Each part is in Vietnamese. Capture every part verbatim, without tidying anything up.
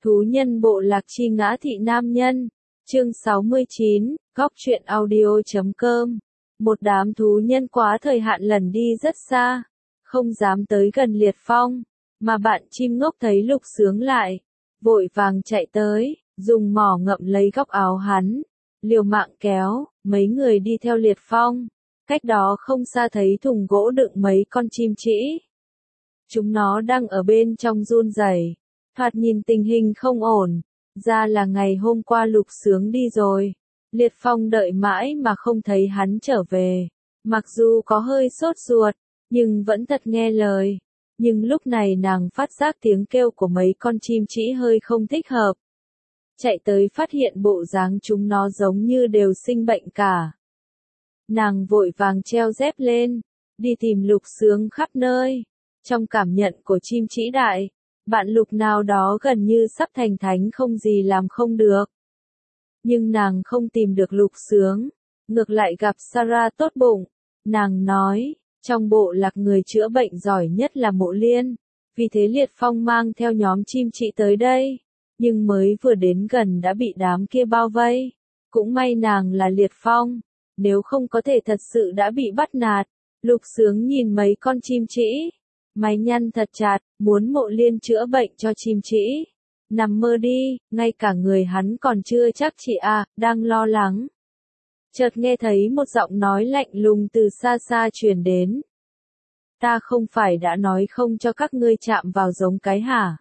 Thú nhân bộ lạc chi ngã thị nam nhân. Chương sáu mươi chín, góc truyện audio chấm com. Một đám thú nhân quá thời hạn lần đi rất xa, không dám tới gần Liệt Phong, mà bạn chim ngốc thấy Lục Sướng lại, vội vàng chạy tới, dùng mỏ ngậm lấy góc áo hắn, liều mạng kéo. Mấy người đi theo Liệt Phong, cách đó không xa thấy thùng gỗ đựng mấy con chim trĩ. Chúng nó đang ở bên trong run rẩy, thoạt nhìn tình hình không ổn, ra là ngày hôm qua Lục Sướng đi rồi. Liệt Phong đợi mãi mà không thấy hắn trở về, mặc dù có hơi sốt ruột, nhưng vẫn thật nghe lời. Nhưng lúc này nàng phát giác tiếng kêu của mấy con chim trĩ hơi không thích hợp. Chạy tới phát hiện bộ dáng chúng nó giống như đều sinh bệnh cả. Nàng vội vàng treo dép lên, đi tìm Lục Sướng khắp nơi. Trong cảm nhận của chim trĩ đại, bạn Lục nào đó gần như sắp thành thánh không gì làm không được. Nhưng nàng không tìm được Lục Sướng, ngược lại gặp Sarah tốt bụng. Nàng nói, trong bộ lạc người chữa bệnh giỏi nhất là Mộ Liên, vì thế Liệt Phong mang theo nhóm chim trĩ tới đây. Nhưng mới vừa đến gần đã bị đám kia bao vây. Cũng may nàng là Liệt Phong, nếu không có thể thật sự đã bị bắt nạt. Lục Sướng nhìn mấy con chim trĩ, mày nhăn thật chặt, muốn Mộ Liên chữa bệnh cho chim trĩ. Nằm mơ đi, ngay cả người hắn còn chưa chắc chị à, đang lo lắng. Chợt nghe thấy một giọng nói lạnh lùng từ xa xa truyền đến. Ta không phải đã nói không cho các ngươi chạm vào giống cái hả?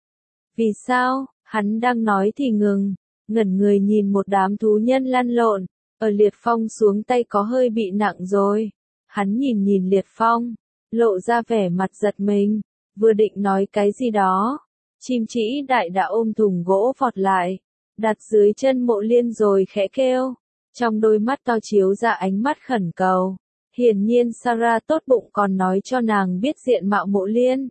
Vì sao? Hắn đang nói thì ngừng, ngẩn người nhìn một đám thú nhân lăn lộn, ở Liệt Phong xuống tay có hơi bị nặng rồi. Hắn nhìn nhìn Liệt Phong, lộ ra vẻ mặt giật mình, vừa định nói cái gì đó. Chim trĩ đại đã ôm thùng gỗ vọt lại, đặt dưới chân Mộ Liên rồi khẽ kêu. Trong đôi mắt to chiếu ra ánh mắt khẩn cầu. Hiển nhiên Sarah tốt bụng còn nói cho nàng biết diện mạo Mộ Liên.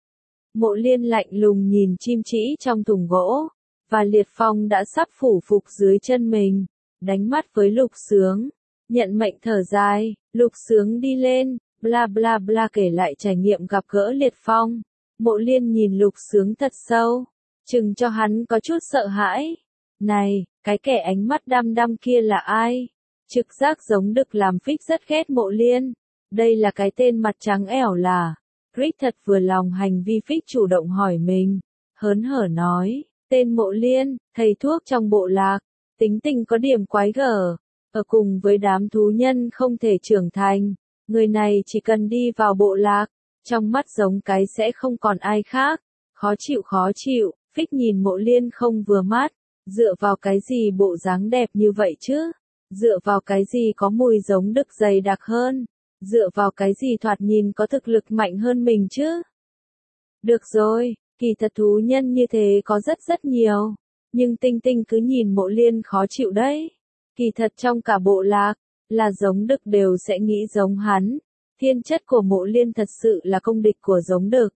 Mộ Liên lạnh lùng nhìn chim trĩ trong thùng gỗ, và Liệt Phong đã sắp phủ phục dưới chân mình, đánh mắt với Lục Sướng, nhận mệnh thở dài. Lục Sướng đi lên, bla bla bla kể lại trải nghiệm gặp gỡ Liệt Phong. Mộ Liên nhìn Lục Sướng thật sâu, chừng cho hắn có chút sợ hãi. Này, cái kẻ ánh mắt đăm đăm kia là ai? Trực giác giống Đực làm Phích rất ghét Mộ Liên. Đây là cái tên mặt trắng ẻo là. Rick thật vừa lòng hành vi Phích chủ động hỏi mình, hớn hở nói, tên Mộ Liên, thầy thuốc trong bộ lạc, tính tình có điểm quái gở, ở cùng với đám thú nhân không thể trưởng thành, người này chỉ cần đi vào bộ lạc, trong mắt giống cái sẽ không còn ai khác, khó chịu khó chịu. Phích nhìn Mộ Liên không vừa mắt, dựa vào cái gì bộ dáng đẹp như vậy chứ, dựa vào cái gì có mùi giống Đực dày đặc hơn. Dựa vào cái gì thoạt nhìn có thực lực mạnh hơn mình chứ? Được rồi, kỳ thật thú nhân như thế có rất rất nhiều. Nhưng Tinh Tinh cứ nhìn Mộ Liên khó chịu đấy. Kỳ thật trong cả bộ lạc, là giống Đực đều sẽ nghĩ giống hắn. Thiên chất của Mộ Liên thật sự là công địch của giống Đực.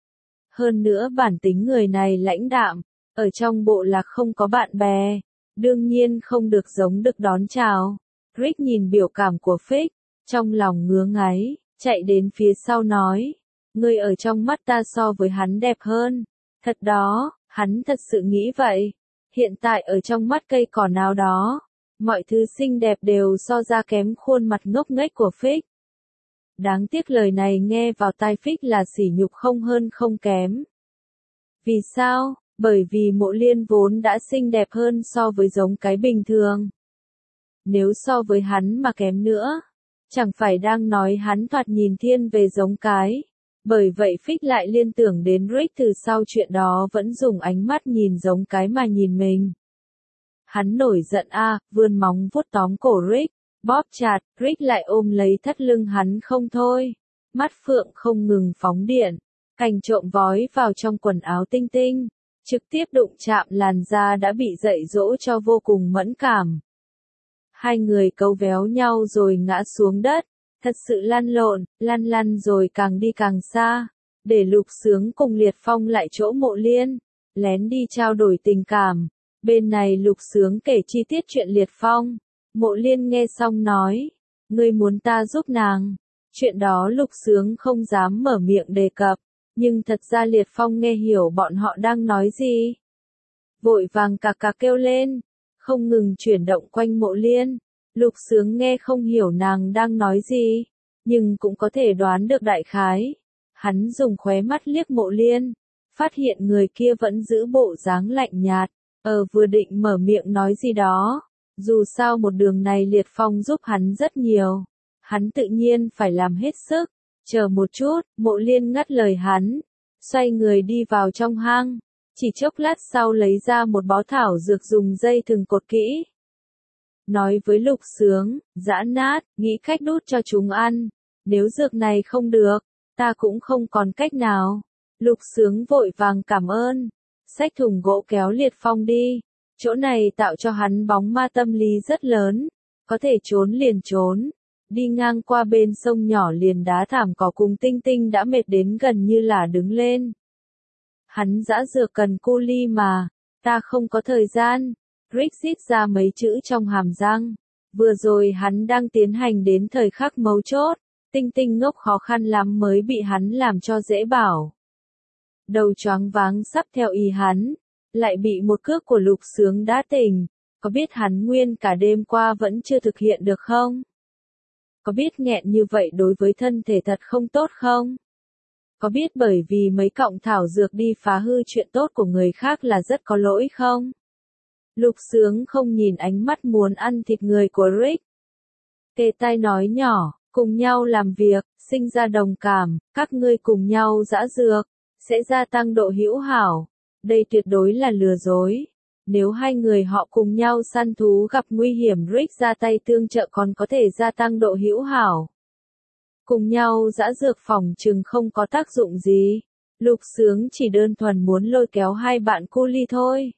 Hơn nữa bản tính người này lãnh đạm, ở trong bộ lạc không có bạn bè, đương nhiên không được giống Đực đón chào. Rick nhìn biểu cảm của Phích, trong lòng ngứa ngáy, chạy đến phía sau nói, ngươi ở trong mắt ta so với hắn đẹp hơn. Thật đó, hắn thật sự nghĩ vậy. Hiện tại ở trong mắt cây cỏ nào đó, mọi thứ xinh đẹp đều so ra kém khuôn mặt ngốc nghếch của Phích. Đáng tiếc lời này nghe vào tai Phích là sỉ nhục không hơn không kém. Vì sao? Bởi vì Mộ Liên vốn đã xinh đẹp hơn so với giống cái bình thường. Nếu so với hắn mà kém nữa, chẳng phải đang nói hắn thoạt nhìn thiên về giống cái. Bởi vậy Phích lại liên tưởng đến Rick từ sau chuyện đó vẫn dùng ánh mắt nhìn giống cái mà nhìn mình. Hắn nổi giận a, à, vươn móng vuốt tóm cổ Rick, bóp chặt. Rick lại ôm lấy thắt lưng hắn không thôi. Mắt phượng không ngừng phóng điện, cành trộm vói vào trong quần áo Tinh Tinh, trực tiếp đụng chạm làn da đã bị dạy dỗ cho vô cùng mẫn cảm. Hai người câu véo nhau rồi ngã xuống đất, thật sự lăn lộn, lăn lăn rồi càng đi càng xa, để Lục Sướng cùng Liệt Phong lại chỗ Mộ Liên, lén đi trao đổi tình cảm. Bên này Lục Sướng kể chi tiết chuyện Liệt Phong, Mộ Liên nghe xong nói, ngươi muốn ta giúp nàng. Chuyện đó Lục Sướng không dám mở miệng đề cập, nhưng thật ra Liệt Phong nghe hiểu bọn họ đang nói gì. vội vàng cà cà kêu lên, không ngừng chuyển động quanh Mộ Liên. Lục Sướng nghe không hiểu nàng đang nói gì, nhưng cũng có thể đoán được đại khái. Hắn dùng khóe mắt liếc Mộ Liên, phát hiện người kia vẫn giữ bộ dáng lạnh nhạt, ờ vừa định mở miệng nói gì đó. Dù sao một đường này Liệt Phong giúp hắn rất nhiều, hắn tự nhiên phải làm hết sức. Chờ một chút, Mộ Liên ngắt lời hắn, xoay người đi vào trong hang, chỉ chốc lát sau lấy ra một bó thảo dược dùng dây thừng cột kỹ. Nói với Lục Sướng, giã nát, nghĩ cách đút cho chúng ăn, nếu dược này không được, ta cũng không còn cách nào. Lục Sướng vội vàng cảm ơn, xách thùng gỗ kéo Liệt Phong đi, chỗ này tạo cho hắn bóng ma tâm lý rất lớn, có thể trốn liền trốn. Đi ngang qua bên sông nhỏ liền đá thảm cỏ cùng Tinh Tinh đã mệt đến gần như là đứng lên. Hắn dã dược cần cu ly mà, ta không có thời gian. Rick rít ra mấy chữ trong hàm răng. Vừa rồi hắn đang tiến hành đến thời khắc mấu chốt, Tinh Tinh ngốc khó khăn lắm mới bị hắn làm cho dễ bảo. Đầu choáng váng sắp theo ý hắn, lại bị một cước của Lục Sướng đá tỉnh. Có biết hắn nguyên cả đêm qua vẫn chưa thực hiện được không? Có biết nghẹn như vậy đối với thân thể thật không tốt không? Có biết bởi vì mấy cọng thảo dược đi phá hư chuyện tốt của người khác là rất có lỗi không? Lục Sướng không nhìn ánh mắt muốn ăn thịt người của Rick. Kề tai nói nhỏ, cùng nhau làm việc, sinh ra đồng cảm, các ngươi cùng nhau dã dược, sẽ gia tăng độ hữu hảo. Đây tuyệt đối là lừa dối. Nếu hai người họ cùng nhau săn thú gặp nguy hiểm Rick ra tay tương trợ còn có thể gia tăng độ hữu hảo. Cùng nhau dã dược phòng chừng không có tác dụng gì. Lục Sướng chỉ đơn thuần muốn lôi kéo hai bạn cu ly thôi.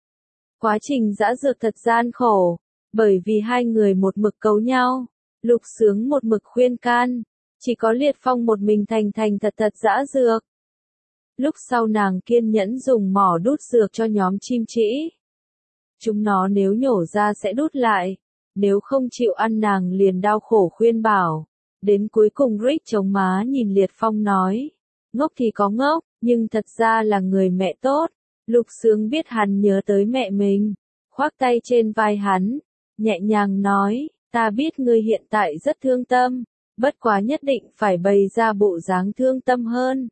Quá trình dã dược thật gian khổ, bởi vì hai người một mực cấu nhau. Lục Sướng một mực khuyên can, chỉ có Liệt Phong một mình thành thành thật thật dã dược. Lúc sau nàng kiên nhẫn dùng mỏ đút dược cho nhóm chim trĩ. Chúng nó nếu nhổ ra sẽ đút lại, nếu không chịu ăn nàng liền đau khổ khuyên bảo. Đến cuối cùng Rick chống má nhìn Liệt Phong nói, ngốc thì có ngốc, nhưng thật ra là người mẹ tốt. Lục Sướng biết hắn nhớ tới mẹ mình, khoác tay trên vai hắn, nhẹ nhàng nói, ta biết ngươi hiện tại rất thương tâm, bất quá nhất định phải bày ra bộ dáng thương tâm hơn.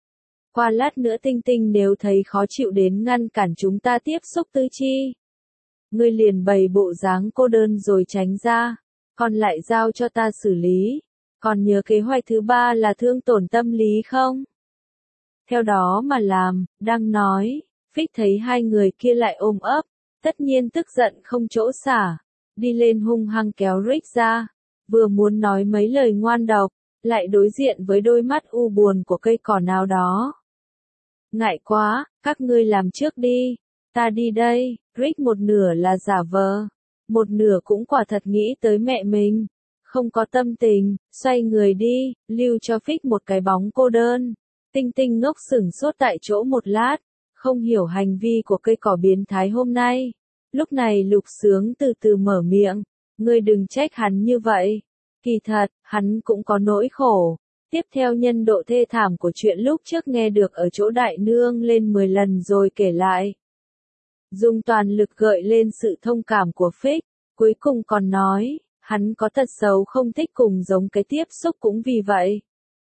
Qua lát nữa Tinh Tinh nếu thấy khó chịu đến ngăn cản chúng ta tiếp xúc tư chi. Ngươi liền bày bộ dáng cô đơn rồi tránh ra, còn lại giao cho ta xử lý. Còn nhớ kế hoạch thứ ba là thương tổn tâm lý không? Theo đó mà làm, đang nói, Phích thấy hai người kia lại ôm ấp, tất nhiên tức giận không chỗ xả, đi lên hung hăng kéo Rick ra, vừa muốn nói mấy lời ngoan độc, lại đối diện với đôi mắt u buồn của cây cỏ nào đó. Ngại quá, các ngươi làm trước đi, ta đi đây. Rick một nửa là giả vờ, một nửa cũng quả thật nghĩ tới mẹ mình, không có tâm tình, xoay người đi, lưu cho Phích một cái bóng cô đơn. Tinh Tinh ngốc sửng sốt tại chỗ một lát, không hiểu hành vi của cây cỏ biến thái hôm nay. Lúc này Lục Sướng từ từ mở miệng, ngươi đừng trách hắn như vậy. Kỳ thật, hắn cũng có nỗi khổ. Tiếp theo nhân độ thê thảm của chuyện lúc trước nghe được ở chỗ đại nương lên mười lần rồi kể lại. Dùng toàn lực gợi lên sự thông cảm của Phích, cuối cùng còn nói, hắn có tật xấu không thích cùng giống cái tiếp xúc cũng vì vậy.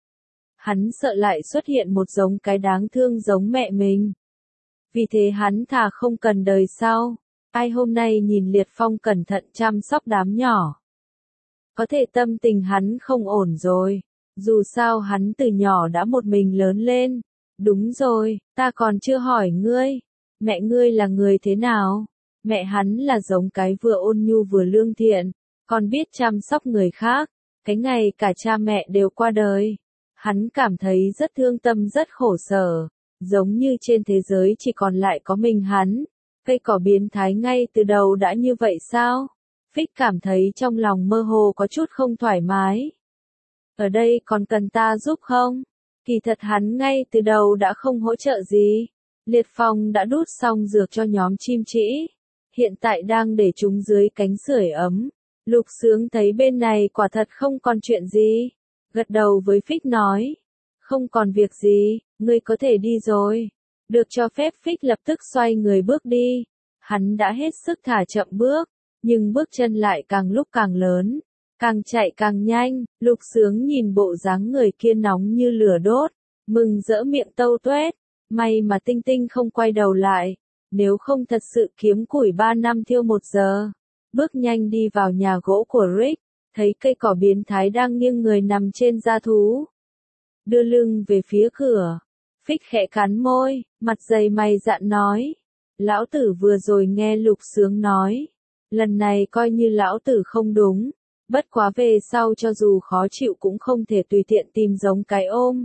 Hắn sợ lại xuất hiện một giống cái đáng thương giống mẹ mình. Vì thế hắn thà không cần đời sau. Ai hôm nay nhìn Liệt Phong cẩn thận chăm sóc đám nhỏ. Có thể tâm tình hắn không ổn rồi. Dù sao hắn từ nhỏ đã một mình lớn lên. Đúng rồi, ta còn chưa hỏi ngươi. Mẹ ngươi là người thế nào? Mẹ hắn là giống cái vừa ôn nhu vừa lương thiện, còn biết chăm sóc người khác. Cái ngày cả cha mẹ đều qua đời. Hắn cảm thấy rất thương tâm rất khổ sở. Giống như trên thế giới chỉ còn lại có mình hắn. Cây cỏ biến thái ngay từ đầu đã như vậy sao? Phích cảm thấy trong lòng mơ hồ có chút không thoải mái. Ở đây còn cần ta giúp không? Kỳ thật hắn ngay từ đầu đã không hỗ trợ gì. Liệt Phong đã đút xong dược cho nhóm chim trĩ. Hiện tại đang để chúng dưới cánh sưởi ấm. Lục Sướng thấy bên này quả thật không còn chuyện gì. Gật đầu với Phích nói. Không còn việc gì, ngươi có thể đi rồi. Được cho phép Fix lập tức xoay người bước đi. Hắn đã hết sức thả chậm bước, nhưng bước chân lại càng lúc càng lớn, càng chạy càng nhanh. Lục Sướng nhìn bộ dáng người kia nóng như lửa đốt, mừng rỡ miệng tâu tuét. May mà Tinh Tinh không quay đầu lại, nếu không thật sự kiếm củi ba năm thiêu một giờ. Bước nhanh đi vào nhà gỗ của Rick, thấy cây cỏ biến thái đang nghiêng người nằm trên da thú, đưa lưng về phía cửa. Fix khẽ cắn môi, mặt dày mày dạn nói. Lão tử vừa rồi nghe Lục Sướng nói. Lần này coi như lão tử không đúng. Bất quá về sau cho dù khó chịu cũng không thể tùy tiện tìm giống cái ôm.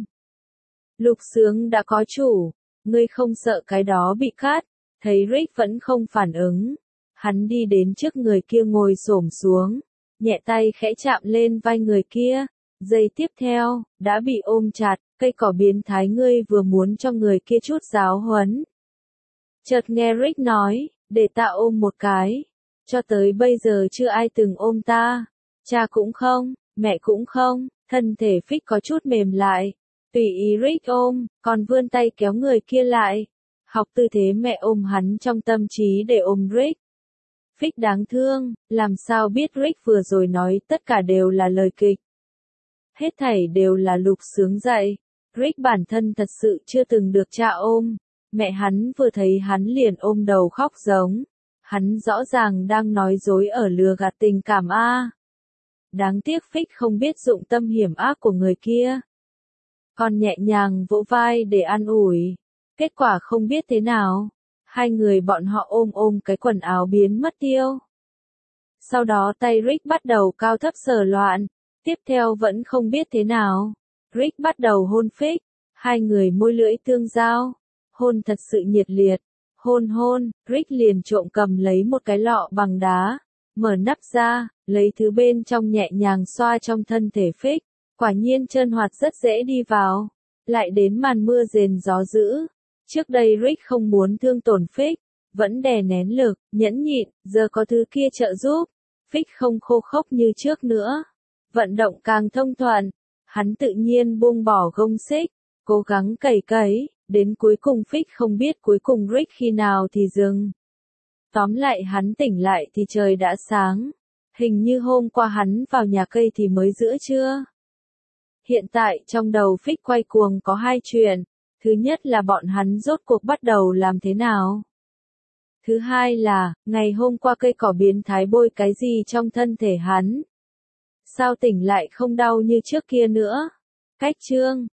Lục Sướng đã có chủ. Ngươi không sợ cái đó bị cắt. Thấy Rick vẫn không phản ứng. Hắn đi đến trước người kia ngồi xổm xuống. Nhẹ tay khẽ chạm lên vai người kia. Giây tiếp theo, đã bị ôm chặt. Cây cỏ biến thái ngươi vừa muốn cho người kia chút giáo huấn. Chợt nghe Rick nói, để ta ôm một cái. Cho tới bây giờ chưa ai từng ôm ta. Cha cũng không, mẹ cũng không. Thân thể Fix có chút mềm lại. Tùy ý Rick ôm, còn vươn tay kéo người kia lại. Học tư thế mẹ ôm hắn trong tâm trí để ôm Rick. Fix đáng thương, làm sao biết Rick vừa rồi nói tất cả đều là lời kịch. Hết thảy đều là Lục Sướng dạy. Rick bản thân thật sự chưa từng được cha ôm. Mẹ hắn vừa thấy hắn liền ôm đầu khóc giống. Hắn rõ ràng đang nói dối ở lừa gạt tình cảm a. Đáng tiếc Fix không biết dụng tâm hiểm ác của người kia. Còn nhẹ nhàng vỗ vai để an ủi. Kết quả không biết thế nào. Hai người bọn họ ôm ôm cái quần áo biến mất tiêu. Sau đó tay Rick bắt đầu cao thấp sờ loạn. Tiếp theo vẫn không biết thế nào. Rick bắt đầu hôn Fix. Hai người môi lưỡi tương giao. Hôn thật sự nhiệt liệt. Hôn hôn, Rick liền trộm cầm lấy một cái lọ bằng đá. Mở nắp ra, lấy thứ bên trong nhẹ nhàng xoa trong thân thể Fix. Quả nhiên trơn hoạt rất dễ đi vào. Lại đến màn mưa rền gió dữ. Trước đây Rick không muốn thương tổn Fix. Vẫn đè nén lực, nhẫn nhịn, giờ có thứ kia trợ giúp. Fix không khô khốc như trước nữa. Vận động càng thông thuận. Hắn tự nhiên buông bỏ gông xích. Cố gắng cày cấy. Đến cuối cùng Fix không biết cuối cùng Rick khi nào thì dừng. Tóm lại hắn tỉnh lại thì trời đã sáng. Hình như hôm qua hắn vào nhà cây thì mới giữa trưa. Hiện tại trong đầu Fix quay cuồng có hai chuyện. Thứ nhất là bọn hắn rốt cuộc bắt đầu làm thế nào. Thứ hai là, ngày hôm qua cây cỏ biến thái bôi cái gì trong thân thể hắn. Sao tỉnh lại không đau như trước kia nữa. Cách chương